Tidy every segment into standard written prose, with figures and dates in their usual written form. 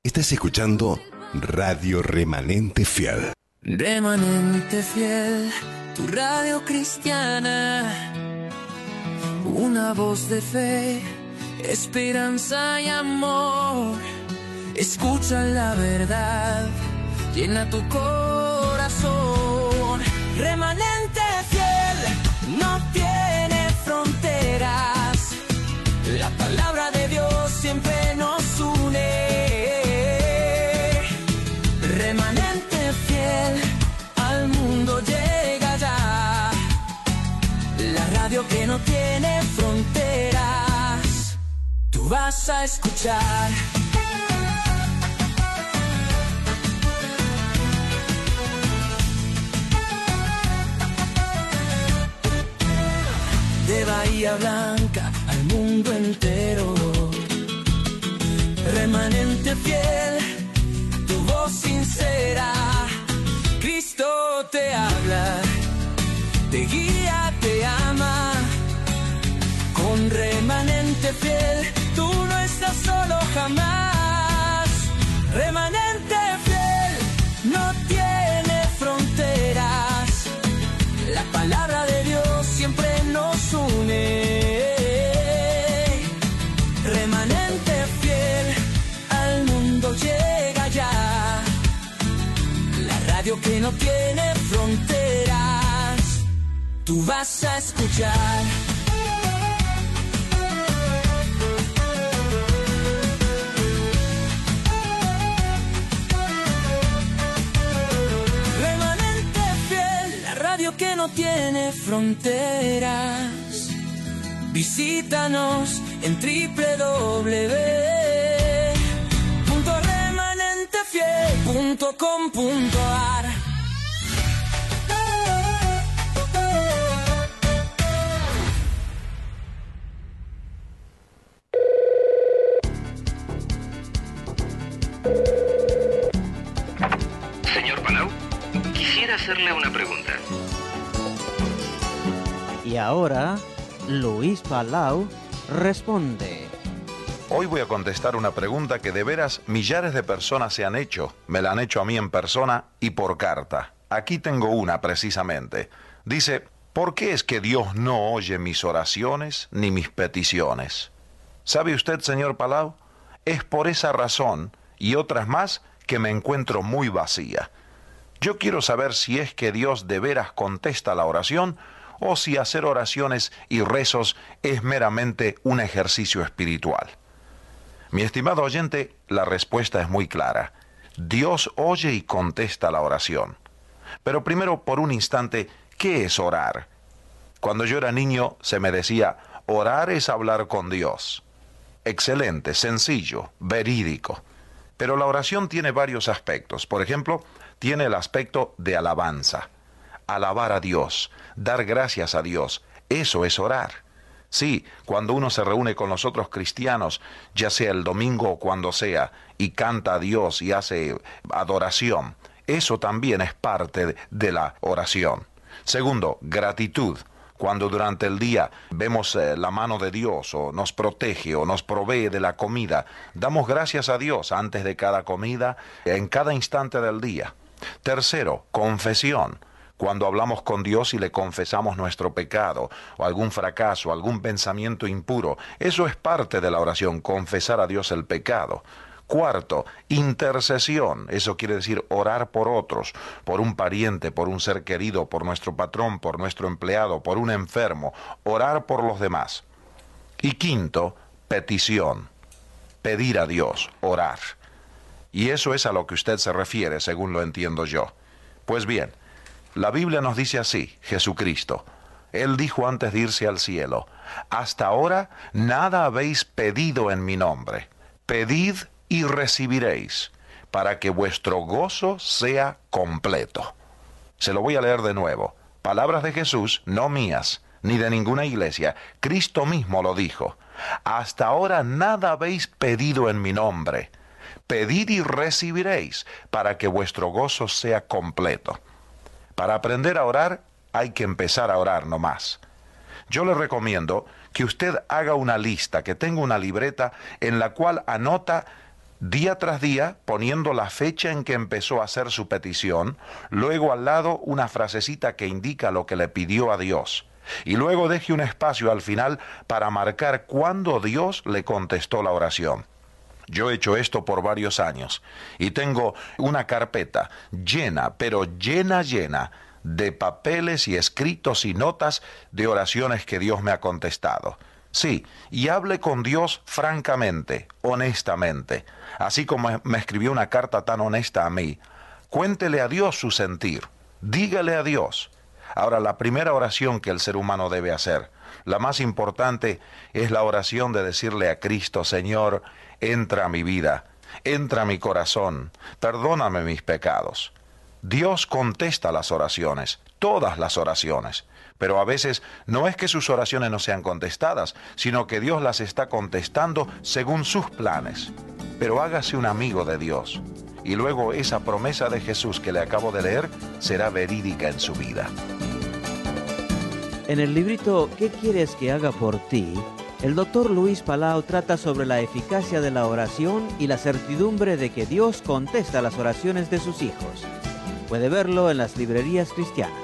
Estás escuchando Radio Remanente Fiel. Remanente Fiel, tu radio cristiana. Una voz de fe, esperanza y amor. Escucha la verdad, llena tu corazón. Remanente Fiel no tiene fronteras. La palabra de Dios siempre nos une. Remanente Fiel, al mundo llega ya. La radio que no tiene fronteras. Tú vas a escuchar. De Bahía Blanca al mundo entero. Remanente Fiel, tu voz sincera. Cristo te habla, te guía, te ama. Con Remanente Fiel, tú no estás solo jamás. Remanente Fiel no tiene fronteras. La palabra de Dios siempre nos une. Remanente Fiel, al mundo llega ya. La radio que no tiene fronteras. Tú vas a escuchar. Remanente Fiel, la radio que no tiene fronteras. Visítanos en www.remanentefiel.com.ar. Señor Palau, quisiera hacerle una pregunta. Y ahora, Luis Palau responde. Hoy voy a contestar una pregunta que de veras millares de personas se han hecho. Me la han hecho a mí en persona y por carta. Aquí tengo una precisamente. Dice, ¿por qué es que Dios no oye mis oraciones ni mis peticiones? ¿Sabe usted, señor Palau? Es por esa razón y otras más que me encuentro muy vacía. Yo quiero saber si es que Dios de veras contesta la oración o si hacer oraciones y rezos es meramente un ejercicio espiritual. Mi estimado oyente, la respuesta es muy clara. Dios oye y contesta la oración. Pero primero, por un instante, ¿qué es orar? Cuando yo era niño se me decía, orar es hablar con Dios. Excelente, sencillo, verídico. Pero la oración tiene varios aspectos. Por ejemplo, tiene el aspecto de alabanza. Alabar a Dios, dar gracias a Dios, eso es orar. Sí, cuando uno se reúne con los otros cristianos, ya sea el domingo o cuando sea, y canta a Dios y hace adoración, eso también es parte de la oración. Segundo, gratitud. Cuando durante el día vemos la mano de Dios o nos protege o nos provee de la comida, damos gracias a Dios antes de cada comida, en cada instante del día. Tercero, confesión. Cuando hablamos con Dios y le confesamos nuestro pecado, o algún fracaso, algún pensamiento impuro, eso es parte de la oración, confesar a Dios el pecado. Cuarto, intercesión, eso quiere decir orar por otros, por un pariente, por un ser querido, por nuestro patrón, por nuestro empleado, por un enfermo, orar por los demás. Y quinto, petición, pedir a Dios, orar. Y eso es a lo que usted se refiere, según lo entiendo yo. Pues bien, la Biblia nos dice así, Jesucristo. Él dijo antes de irse al cielo, hasta ahora nada habéis pedido en mi nombre. Pedid y recibiréis, para que vuestro gozo sea completo. Se lo voy a leer de nuevo. Palabras de Jesús, no mías, ni de ninguna iglesia. Cristo mismo lo dijo. Hasta ahora nada habéis pedido en mi nombre. Pedid y recibiréis, para que vuestro gozo sea completo. Para aprender a orar, hay que empezar a orar nomás. Yo le recomiendo que usted haga una lista, que tenga una libreta en la cual anota día tras día poniendo la fecha en que empezó a hacer su petición, luego al lado una frasecita que indica lo que le pidió a Dios, y luego deje un espacio al final para marcar cuándo Dios le contestó la oración. Yo he hecho esto por varios años y tengo una carpeta llena, pero llena de papeles y escritos y notas de oraciones que Dios me ha contestado. Sí, y hable con Dios francamente, honestamente, así como me escribió una carta tan honesta a mí. Cuéntele a Dios su sentir, dígale a Dios. Ahora, la primera oración que el ser humano debe hacer, la más importante, es la oración de decirle a Cristo: Señor, entra a mi vida, entra a mi corazón, perdóname mis pecados. Dios contesta las oraciones, todas las oraciones, pero a veces no es que sus oraciones no sean contestadas, sino que Dios las está contestando según sus planes. Pero hágase un amigo de Dios, y luego esa promesa de Jesús que le acabo de leer será verídica en su vida. En el librito ¿Qué quieres que haga por ti?, el Dr. Luis Palau trata sobre la eficacia de la oración y la certidumbre de que Dios contesta las oraciones de sus hijos. Puede verlo en las librerías cristianas.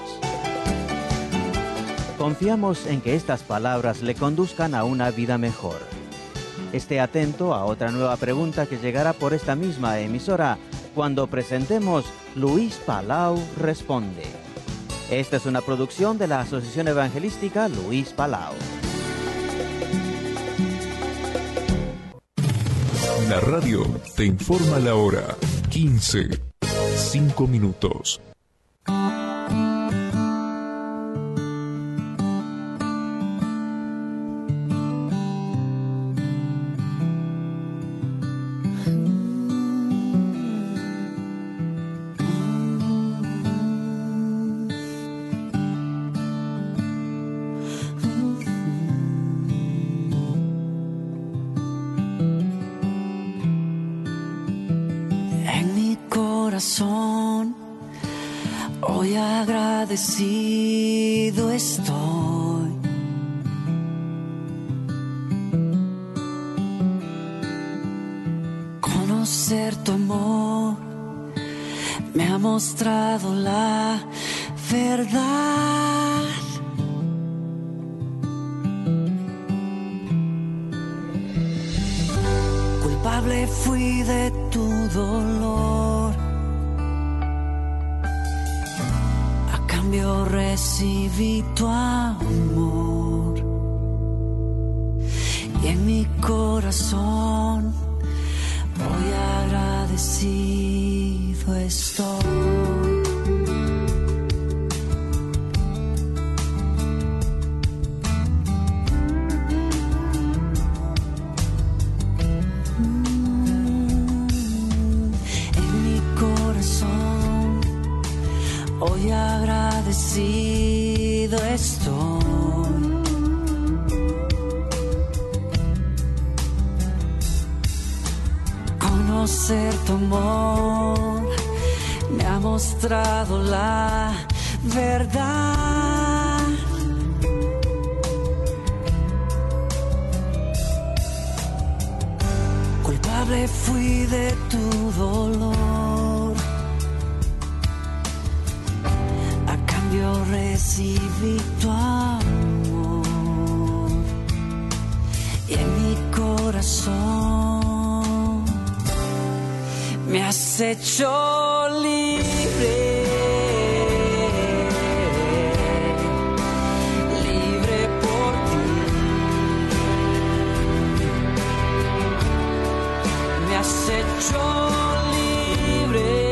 Confiamos en que estas palabras le conduzcan a una vida mejor. Esté atento a otra nueva pregunta que llegará por esta misma emisora cuando presentemos Luis Palau Responde. Esta es una producción de la Asociación Evangelística Luis Palau. La radio te informa la hora. 15:05. Hoy agradecido estoy. Conocer tu amor me ha mostrado la verdad. Culpable fui de tu dolor, a cambio recibí tu amor, y en mi corazón hoy agradecido estoy. Hoy agradecido estoy. Conocer tu amor me ha mostrado la verdad. Culpable fui de tu dolor, yo recibí tu amor, y en mi corazón me has hecho libre, libre por ti. Me has hecho libre.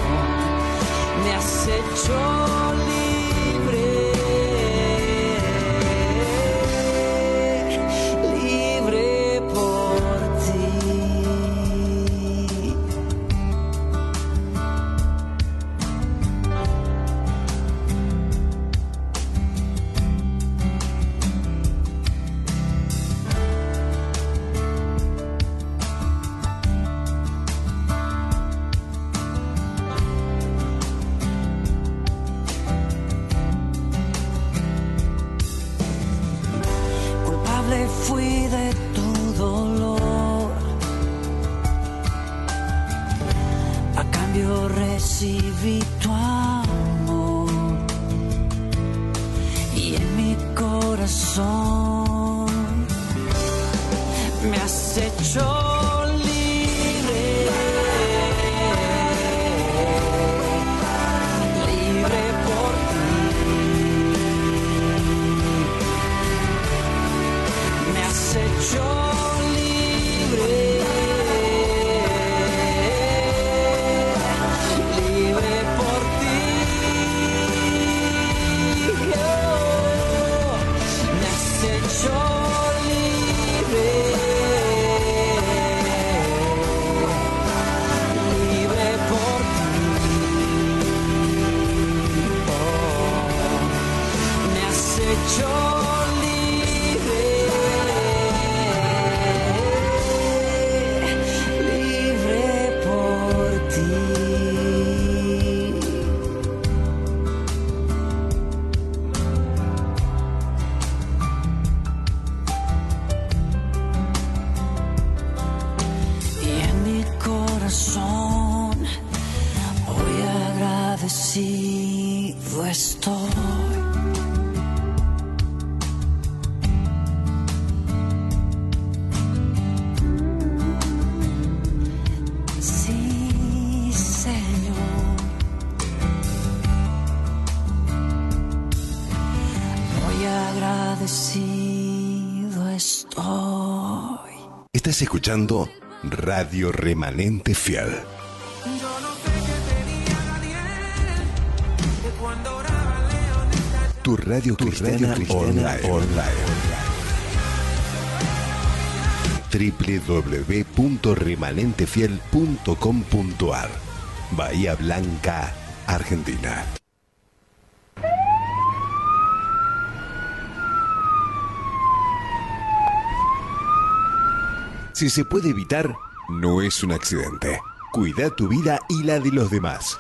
Hecho libre, culpable fui de tu dolor. A cambio recibí tu amor. Y en mi corazón me has hecho Estás escuchando Radio Remanente Fiel. Tu radio cristiana online. www.remanentefiel.com.ar Bahía Blanca, Argentina. Si se puede evitar, no es un accidente. Cuida tu vida y la de los demás.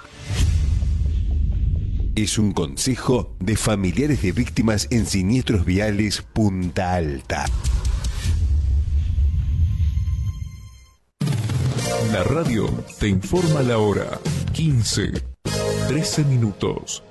Es un consejo de familiares de víctimas en siniestros viales Punta Alta. La radio te informa la hora. 15, 13 minutos.